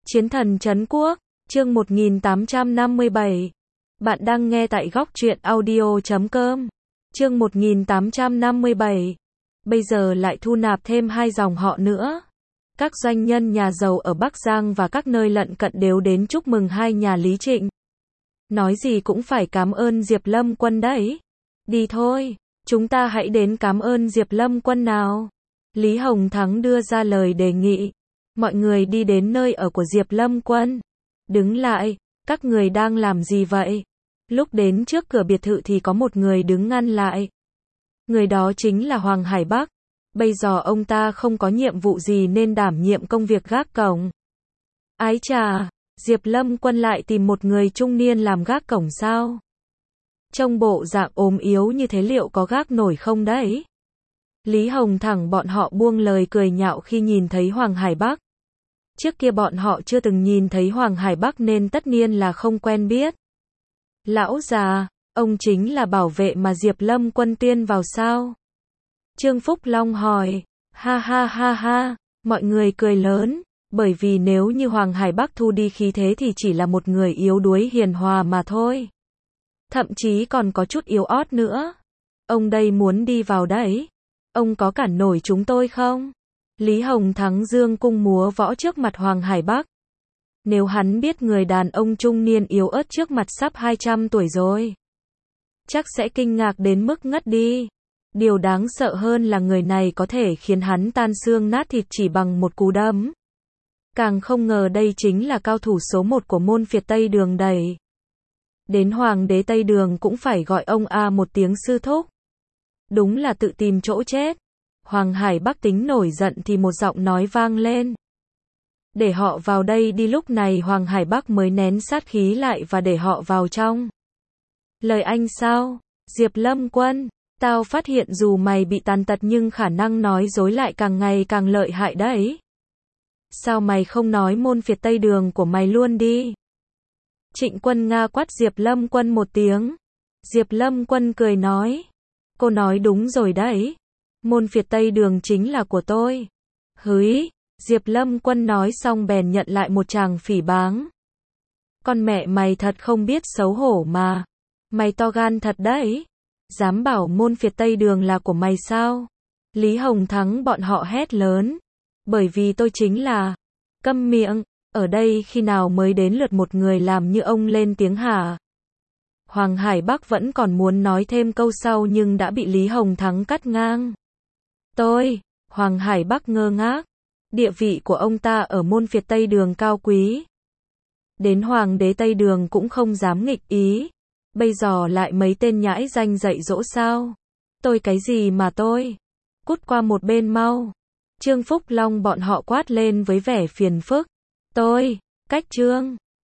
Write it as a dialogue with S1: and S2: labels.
S1: Chiến thần trấn quốc, chương 1857. Bạn đang nghe tại góc truyện audio.com. Chương 1857. Bây giờ lại thu nạp thêm 2 dòng họ nữa. Các doanh nhân nhà giàu ở Bắc Giang và các nơi lân cận đều đến chúc mừng hai nhà Lý Trịnh. Nói gì cũng phải cảm ơn Diệp Lâm Quân đấy. Đi thôi, chúng ta hãy đến cảm ơn Diệp Lâm Quân nào. Lý Hồng Thắng đưa ra lời đề nghị. Mọi người đi đến nơi ở của Diệp Lâm Quân. Đứng lại, các người đang làm gì vậy? Lúc đến trước cửa biệt thự thì có một người đứng ngăn lại. Người đó chính là Hoàng Hải Bắc. Bây giờ ông ta không có nhiệm vụ gì nên đảm nhiệm công việc gác cổng. Ái chà, Diệp Lâm Quân lại tìm một người trung niên làm gác cổng sao? Trông bộ dạng ốm yếu như thế liệu có gác nổi không đấy? Lý Hồng Thắng bọn họ buông lời cười nhạo khi nhìn thấy Hoàng Hải Bắc. Trước kia bọn họ chưa từng nhìn thấy Hoàng Hải Bắc nên tất nhiên là không quen biết. Lão già, ông chính là bảo vệ mà Diệp Lâm Quân tuyên vào sao? Trương Phúc Long hỏi. Ha ha ha ha, mọi người cười lớn, bởi vì nếu như Hoàng Hải Bắc thu đi khí thế thì chỉ là một người yếu đuối hiền hòa mà thôi. Thậm chí còn có chút yếu ớt nữa. Ông đây muốn đi vào đấy. Ông có cản nổi chúng tôi không? Lý Hồng Thắng dương cung múa võ trước mặt Hoàng Hải Bắc. Nếu hắn biết người đàn ông trung niên yếu ớt trước mặt sắp 200 tuổi rồi, chắc sẽ kinh ngạc đến mức ngất đi. Điều đáng sợ hơn là người này có thể khiến hắn tan xương nát thịt chỉ bằng một cú đấm. Càng không ngờ đây chính là cao thủ số 1 của môn phiệt Tây Đường đấy. Đến Hoàng đế Tây Đường cũng phải gọi ông một tiếng sư thúc. Đúng là tự tìm chỗ chết. Hoàng Hải Bắc tính nổi giận thì một giọng nói vang lên. Để họ vào đây đi. Lúc này Hoàng Hải Bắc mới nén sát khí lại và để họ vào trong. Lời anh sao? Diệp Lâm Quân, tao phát hiện dù mày bị tàn tật nhưng khả năng nói dối lại càng ngày càng lợi hại đấy. Sao mày không nói môn phiệt Tây Đường của mày luôn đi? Trịnh Quân Nga quát Diệp Lâm Quân một tiếng. Diệp Lâm Quân cười nói. Cô nói đúng rồi đấy. Môn phiệt Tây Đường chính là của tôi. Hứ, Diệp Lâm Quân nói xong bèn nhận lại một tràng phỉ báng. Con mẹ mày thật không biết xấu hổ mà. Mày to gan thật đấy. Dám bảo môn phiệt Tây Đường là của mày sao? Lý Hồng Thắng bọn họ hét lớn. Bởi vì tôi chính là... Câm miệng, ở đây khi nào mới đến lượt một người làm như ông lên tiếng hả? Hoàng Hải Bắc vẫn còn muốn nói thêm câu sau nhưng đã bị Lý Hồng Thắng cắt ngang. Hoàng Hải Bắc ngơ ngác. Địa vị của ông ta ở môn phiệt Tây Đường cao quý. Đến Hoàng đế Tây Đường cũng không dám nghịch ý. Bây giờ lại mấy tên nhãi danh dạy dỗ sao? Tôi cái gì mà tôi? Cút qua một bên mau. Trương Phúc Long bọn họ quát lên với vẻ phiền phức. Cách Trương.